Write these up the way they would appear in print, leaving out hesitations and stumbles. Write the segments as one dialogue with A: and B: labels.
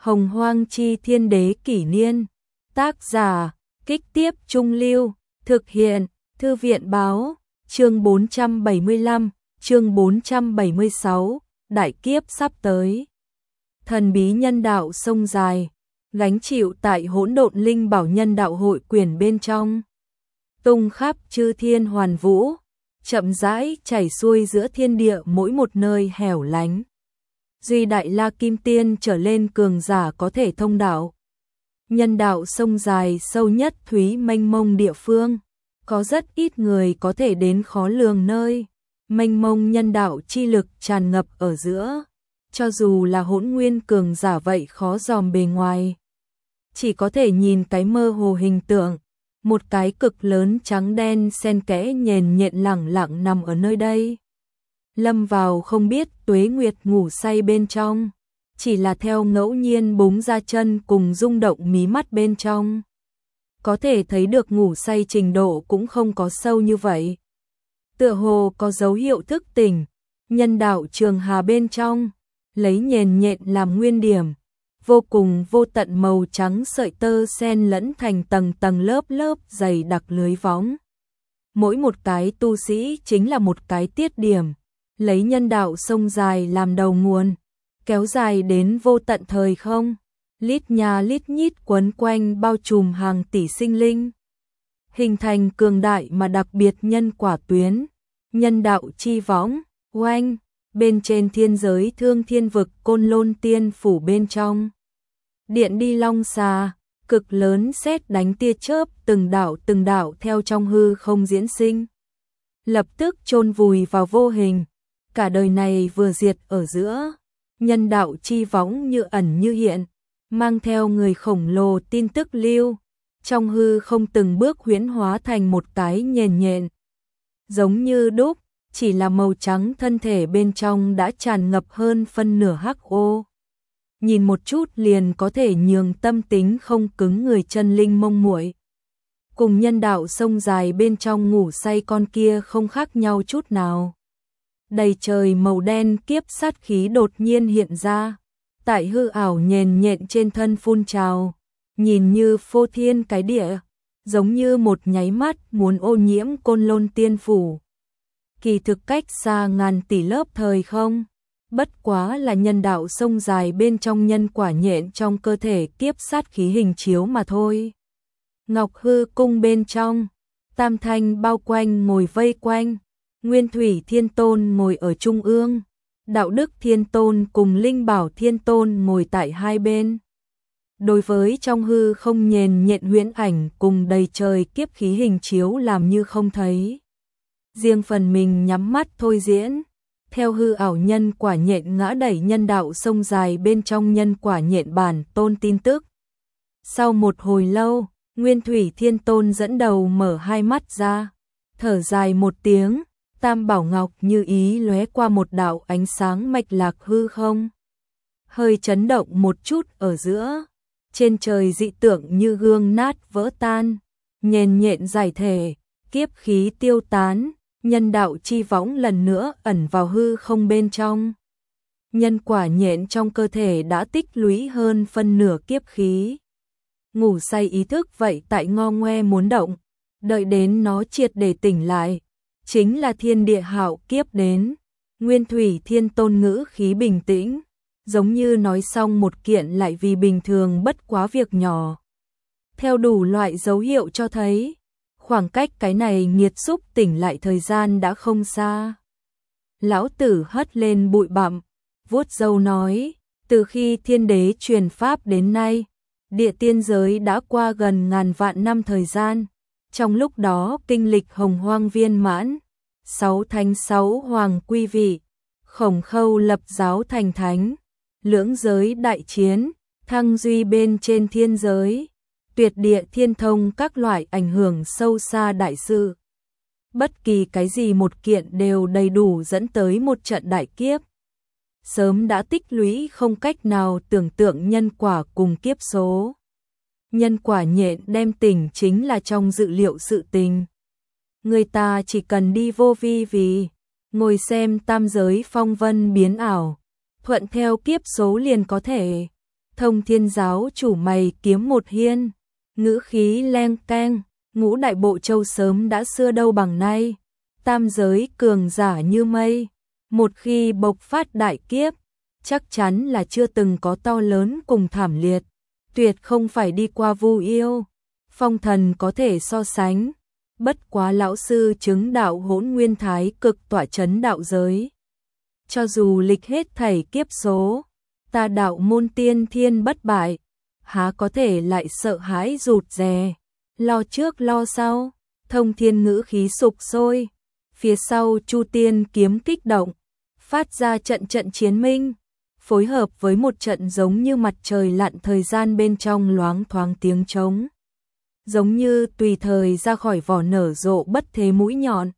A: Hồng Hoang Chi Thiên Đế Kỷ Niên. Tác giả, Kích Tiếp Trung Lưu. Thực hiện, Thư viện Báo. Chương 475, chương 476, đại kiếp sắp tới. Thần bí nhân đạo sông dài, gánh chịu tại Hỗn Độn Linh Bảo Nhân Đạo Hội quyển bên trong. Tung khắp chư thiên hoàn vũ, chậm rãi chảy xuôi giữa thiên địa mỗi một nơi hẻo lánh. Duy Đại La Kim Tiên trở lên cường giả có thể thông đạo. Nhân đạo sông dài sâu nhất thúy mênh mông địa phương, có rất ít người có thể đến khó lường nơi. Mênh mông nhân đạo chi lực tràn ngập ở giữa, cho dù là hỗn nguyên cường giả vậy khó dòm bề ngoài. Chỉ có thể nhìn cái mơ hồ hình tượng, một cái cực lớn trắng đen xen kẽ nhền nhện lẳng lặng nằm ở nơi đây. Lâm vào không biết tuế nguyệt ngủ say bên trong, chỉ là theo ngẫu nhiên búng ra chân cùng rung động mí mắt bên trong. Có thể thấy được ngủ say trình độ cũng không có sâu như vậy. Tựa hồ có dấu hiệu thức tỉnh, nhân đạo trường hà bên trong, lấy nhền nhện làm nguyên điểm, vô cùng vô tận màu trắng sợi tơ xen lẫn thành tầng tầng lớp lớp dày đặc lưới võng. Mỗi một cái tu sĩ chính là một cái tiết điểm, lấy nhân đạo sông dài làm đầu nguồn, kéo dài đến vô tận thời không, lít nhà lít nhít quấn quanh bao trùm hàng tỷ sinh linh, hình thành cường đại mà đặc biệt nhân quả tuyến, nhân đạo chi võng, oanh, bên trên thiên giới Thương Thiên Vực Côn Lôn Tiên Phủ bên trong. Điện đi long xà, cực lớn sét đánh tia chớp từng đạo theo trong hư không diễn sinh. Lập tức chôn vùi vào vô hình, cả đời này vừa diệt ở giữa, nhân đạo chi võng như ẩn như hiện, mang theo người khổng lồ tin tức lưu, trong hư không từng bước huyễn hóa thành một cái nhền nhện. Giống như đúc, chỉ là màu trắng thân thể bên trong đã tràn ngập hơn phân nửa hắc ô. Nhìn một chút liền có thể nhường tâm tính không cứng người chân linh mông muội. Cùng nhân đạo sông dài bên trong ngủ say con kia không khác nhau chút nào. Đầy trời màu đen kiếp sát khí đột nhiên hiện ra, tại hư ảo nhền nhện trên thân phun trào, nhìn như phô thiên cái địa, giống như một nháy mắt muốn ô nhiễm Côn Lôn Tiên Phủ. Kỳ thực cách xa ngàn tỷ lớp thời không, bất quá là nhân đạo sông dài bên trong nhân quả nhện trong cơ thể kiếp sát khí hình chiếu mà thôi. Ngọc hư cung bên trong, Tam Thanh bao quanh ngồi vây quanh, Nguyên Thủy Thiên Tôn ngồi ở trung ương, Đạo Đức Thiên Tôn cùng Linh Bảo Thiên Tôn ngồi tại hai bên. Đối với trong hư không nhền nhện huyễn ảnh cùng đầy trời kiếp khí hình chiếu làm như không thấy. Riêng phần mình nhắm mắt thôi diễn, theo hư ảo nhân quả nhện ngã đẩy nhân đạo sông dài bên trong nhân quả nhện bản tôn tin tức. Sau một hồi lâu, Nguyên Thủy Thiên Tôn dẫn đầu mở hai mắt ra, thở dài một tiếng, Tam Bảo Ngọc như ý lóe qua một đạo ánh sáng mạch lạc hư không. Hơi chấn động một chút ở giữa, trên trời dị tượng như gương nát vỡ tan, nhền nhện giải thể, kiếp khí tiêu tán, nhân đạo chi võng lần nữa ẩn vào hư không bên trong. Nhân quả nhện trong cơ thể đã tích lũy hơn phân nửa kiếp khí. Ngủ say ý thức vậy tại ngo ngoe muốn động, đợi đến nó triệt để tỉnh lại, chính là thiên địa hạo kiếp đến. Nguyên Thủy Thiên Tôn ngữ khí bình tĩnh, giống như nói xong một kiện lại vì bình thường bất quá việc nhỏ. Theo đủ loại dấu hiệu cho thấy, khoảng cách cái này nghiệt xúc tỉnh lại thời gian đã không xa. Lão tử hất lên bụi bặm, vuốt râu nói, từ khi thiên đế truyền pháp đến nay, địa tiên giới đã qua gần ngàn vạn năm thời gian. Trong lúc đó kinh lịch hồng hoang viên mãn, 6 thánh 6 hoàng quy vị, Khổng Khâu lập giáo thành thánh, lưỡng giới đại chiến, thăng duy bên trên thiên giới, tuyệt địa thiên thông các loại ảnh hưởng sâu xa đại sự. Bất kỳ cái gì một kiện đều đầy đủ dẫn tới một trận đại kiếp. Sớm đã tích lũy không cách nào tưởng tượng nhân quả cùng kiếp số. Nhân quả nhện đem tỉnh chính là trong dự liệu sự tình. Người ta chỉ cần đi vô vi vì, ngồi xem tam giới phong vân biến ảo, thuận theo kiếp số liền có thể. Thông Thiên giáo chủ mày kiếm một hiên, ngữ khí leng keng, ngũ đại bộ châu sớm đã xưa đâu bằng nay, tam giới cường giả như mây, một khi bộc phát đại kiếp, chắc chắn là chưa từng có to lớn cùng thảm liệt, tuyệt không phải đi qua Vu Yêu, Phong Thần có thể so sánh, bất quá lão sư chứng đạo Hỗn Nguyên Thái Cực tỏa chấn đạo giới. Cho dù lịch hết thảy kiếp số, ta đạo môn tiên thiên bất bại, há có thể lại sợ hãi rụt rè, lo trước lo sau, Thông Thiên ngữ khí sục sôi, phía sau Chu Tiên kiếm kích động, phát ra trận trận chiến minh, phối hợp với một trận giống như mặt trời lặn thời gian bên trong loáng thoáng tiếng trống, giống như tùy thời ra khỏi vỏ nở rộ bất thế mũi nhọn.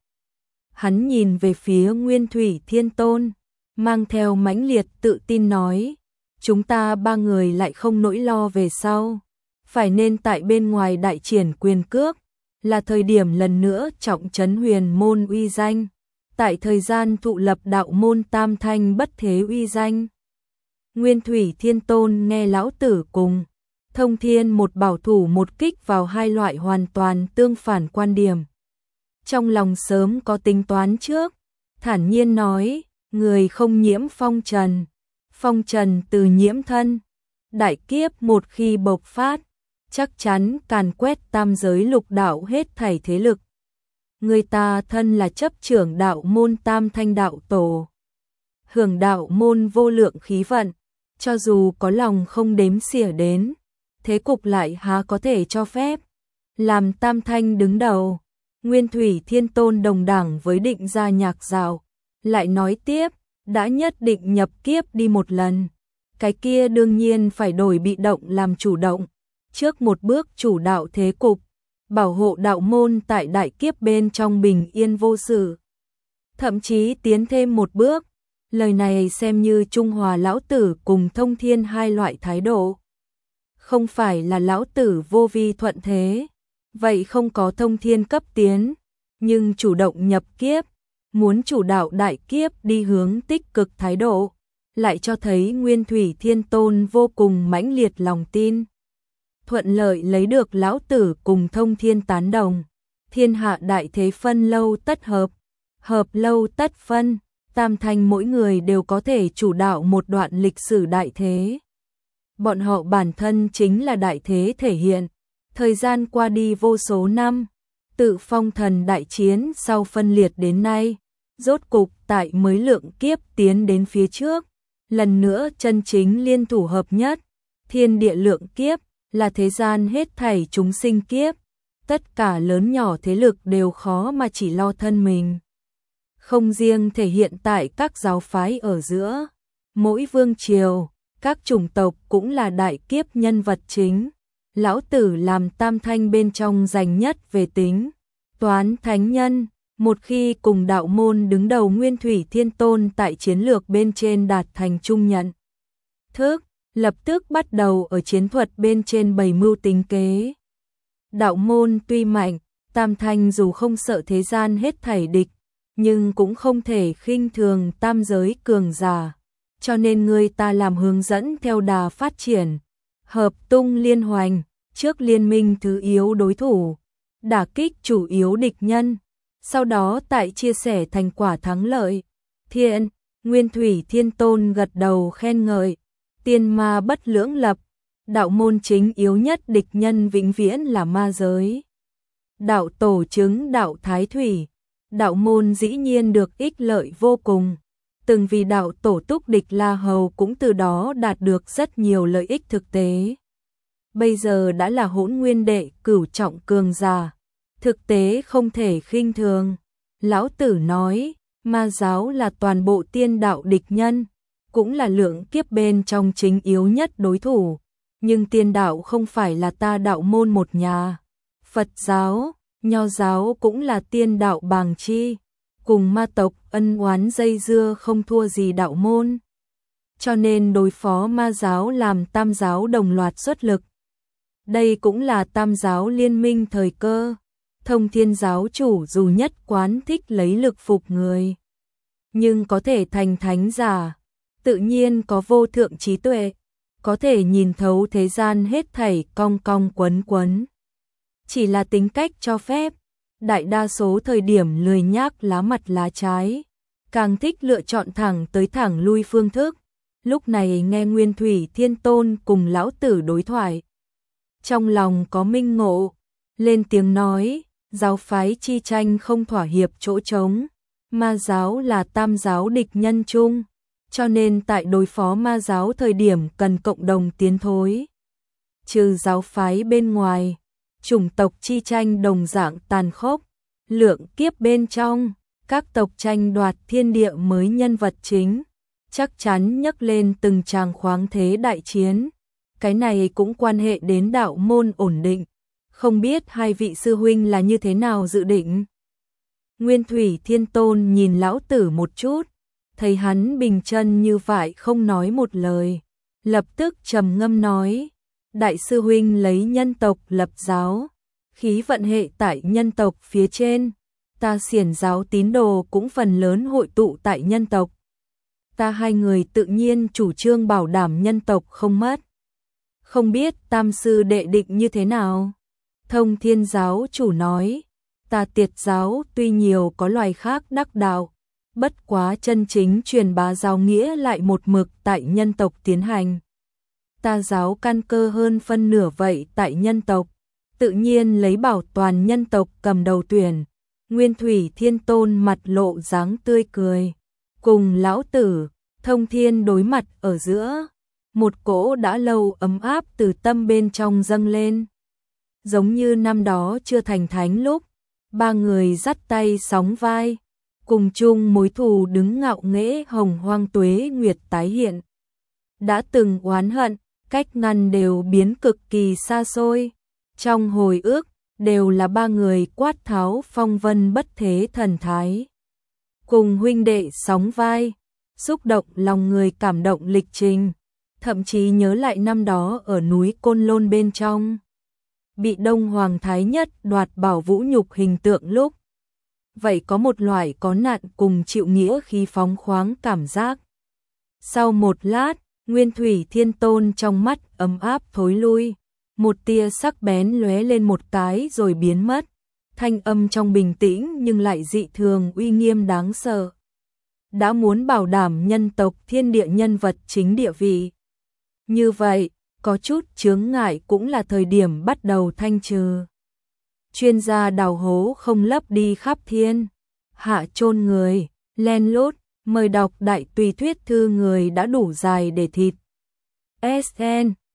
A: Hắn nhìn về phía Nguyên Thủy Thiên Tôn, mang theo mãnh liệt tự tin nói, chúng ta ba người lại không nỗi lo về sau, phải nên tại bên ngoài đại triển quyền cước, là thời điểm lần nữa trọng trấn huyền môn uy danh, tại thời gian thụ lập đạo môn tam thanh bất thế uy danh. Nguyên Thủy Thiên Tôn nghe lão tử cùng Thông Thiên một bảo thủ một kích vào hai loại hoàn toàn tương phản quan điểm. Trong lòng sớm có tính toán trước, thản nhiên nói, người không nhiễm phong trần, phong trần từ nhiễm thân, đại kiếp một khi bộc phát, chắc chắn càn quét tam giới lục đạo hết thảy thế lực. Người ta thân là chấp trưởng đạo môn tam thanh đạo tổ, hưởng đạo môn vô lượng khí vận, cho dù có lòng không đếm xỉa đến, thế cục lại há có thể cho phép. Làm tam thanh đứng đầu, Nguyên Thủy Thiên Tôn đồng đẳng với Định Gia Nhạc Dạo, lại nói tiếp, đã nhất định nhập kiếp đi một lần, cái kia đương nhiên phải đổi bị động làm chủ động, trước một bước chủ đạo thế cục, bảo hộ đạo môn tại đại kiếp bên trong bình yên vô sự. Thậm chí tiến thêm một bước, lời này xem như Trung Hòa lão tử cùng Thông Thiên hai loại thái độ. Không phải là lão tử vô vi thuận thế, vậy không có Thông Thiên cấp tiến, nhưng chủ động nhập kiếp, muốn chủ đạo đại kiếp đi hướng tích cực thái độ, lại cho thấy Nguyên Thủy Thiên Tôn vô cùng mãnh liệt lòng tin. Thuận lợi lấy được lão tử cùng Thông Thiên tán đồng, thiên hạ đại thế phân lâu tất hợp, hợp lâu tất phân, tam thanh mỗi người đều có thể chủ đạo một đoạn lịch sử đại thế. Bọn họ bản thân chính là đại thế thể hiện, thời gian qua đi vô số năm, tự Phong Thần đại chiến sau phân liệt đến nay, rốt cục tại mới lượng kiếp tiến đến phía trước, lần nữa chân chính liên thủ hợp nhất, thiên địa lượng kiếp, là thế gian hết thảy chúng sinh kiếp, tất cả lớn nhỏ thế lực đều khó mà chỉ lo thân mình. Không riêng thể hiện tại các giáo phái ở giữa, mỗi vương triều, các chủng tộc cũng là đại kiếp nhân vật chính. Lão tử làm tam thanh bên trong giành nhất về tính, toán thánh nhân, một khi cùng đạo môn đứng đầu Nguyên Thủy Thiên Tôn tại chiến lược bên trên đạt thành chung nhận thức, lập tức bắt đầu ở chiến thuật bên trên bày mưu tính kế. Đạo môn tuy mạnh, tam thanh dù không sợ thế gian hết thảy địch, nhưng cũng không thể khinh thường tam giới cường giả, cho nên người ta làm hướng dẫn theo đà phát triển, hợp tung liên hoành, trước liên minh thứ yếu đối thủ, đả kích chủ yếu địch nhân, sau đó tại chia sẻ thành quả thắng lợi. Thiện, Nguyên Thủy Thiên Tôn gật đầu khen ngợi, tiên ma bất lưỡng lập, đạo môn chính yếu nhất địch nhân vĩnh viễn là ma giới. Đạo tổ chứng đạo Thái Thủy, đạo môn dĩ nhiên được ích lợi vô cùng, từng vì đạo tổ túc địch La Hầu cũng từ đó đạt được rất nhiều lợi ích thực tế. Bây giờ đã là Hỗn Nguyên đệ cửu trọng cường giả, thực tế không thể khinh thường. Lão tử nói, ma giáo là toàn bộ tiên đạo địch nhân, cũng là lượng kiếp bên trong chính yếu nhất đối thủ, nhưng tiên đạo không phải là ta đạo môn một nhà. Phật giáo, Nho giáo cũng là tiên đạo bàng chi, cùng ma tộc ân oán dây dưa không thua gì đạo môn. Cho nên đối phó ma giáo làm tam giáo đồng loạt xuất lực. Đây cũng là tam giáo liên minh thời cơ. Thông Thiên giáo chủ dù nhất quán thích lấy lực phục người, nhưng có thể thành thánh giả, tự nhiên có vô thượng trí tuệ. có thể nhìn thấu thế gian hết thảy cong cong quấn quấn. Chỉ là tính cách cho phép, đại đa số thời điểm lười nhác lá mặt lá trái, càng thích lựa chọn thẳng tới thẳng lui phương thức. Lúc này nghe Nguyên Thủy Thiên Tôn cùng lão tử đối thoại, trong lòng có minh ngộ, lên tiếng nói, giáo phái chi tranh không thỏa hiệp chỗ trống, ma giáo là tam giáo địch nhân chung, cho nên tại đối phó ma giáo thời điểm cần cộng đồng tiến thối. Trừ giáo phái bên ngoài, chủng tộc chi tranh đồng dạng tàn khốc, lượng kiếp bên trong, các tộc tranh đoạt thiên địa mới nhân vật chính, chắc chắn nhấc lên từng tràng khoáng thế đại chiến. Cái này cũng quan hệ đến đạo môn ổn định, không biết hai vị sư huynh là như thế nào dự định. Nguyên Thủy Thiên Tôn nhìn lão tử một chút, thấy hắn bình chân như vậy không nói một lời, lập tức trầm ngâm nói, đại sư huynh lấy nhân tộc lập giáo, khí vận hệ tại nhân tộc phía trên, ta xiển giáo tín đồ cũng phần lớn hội tụ tại nhân tộc. Ta hai người tự nhiên chủ trương bảo đảm nhân tộc không mất. Không biết tam sư đệ định như thế nào? Thông Thiên giáo chủ nói, ta Tiệt giáo tuy nhiều có loài khác đắc đạo, bất quá chân chính truyền bá giáo nghĩa lại một mực tại nhân tộc tiến hành. Ta giáo căn cơ hơn phân nửa vậy tại nhân tộc, tự nhiên lấy bảo toàn nhân tộc cầm đầu tuyển. Nguyên Thủy Thiên Tôn mặt lộ dáng tươi cười, cùng lão tử, Thông Thiên đối mặt ở giữa, một cỗ đã lâu ấm áp từ tâm bên trong dâng lên. Giống như năm đó chưa thành thánh lúc, ba người dắt tay sóng vai, cùng chung mối thù đứng ngạo nghễ hồng hoang tuế nguyệt tái hiện. Đã từng oán hận, cách ngăn đều biến cực kỳ xa xôi, trong hồi ức đều là ba người quát tháo phong vân bất thế thần thái. Cùng huynh đệ sóng vai, xúc động lòng người cảm động lịch trình, thậm chí nhớ lại năm đó ở núi Côn Lôn bên trong, bị Đông Hoàng Thái Nhất đoạt bảo vũ nhục hình tượng lúc. Vậy có một loại có nạn cùng chịu nghĩa khí phóng khoáng cảm giác. Sau một lát, Nguyên Thủy Thiên Tôn trong mắt ấm áp thối lui, một tia sắc bén lóe lên một cái rồi biến mất, thanh âm trong bình tĩnh nhưng lại dị thường uy nghiêm đáng sợ. Đã muốn bảo đảm nhân tộc thiên địa nhân vật chính địa vị. Như vậy, có chút chướng ngại cũng là thời điểm bắt đầu thanh trừ. Chuyên gia đào hố không lấp đi khắp thiên, hạ chôn người, len lút, mời đọc đại tùy thuyết thư người đã đủ dài để thịt. SN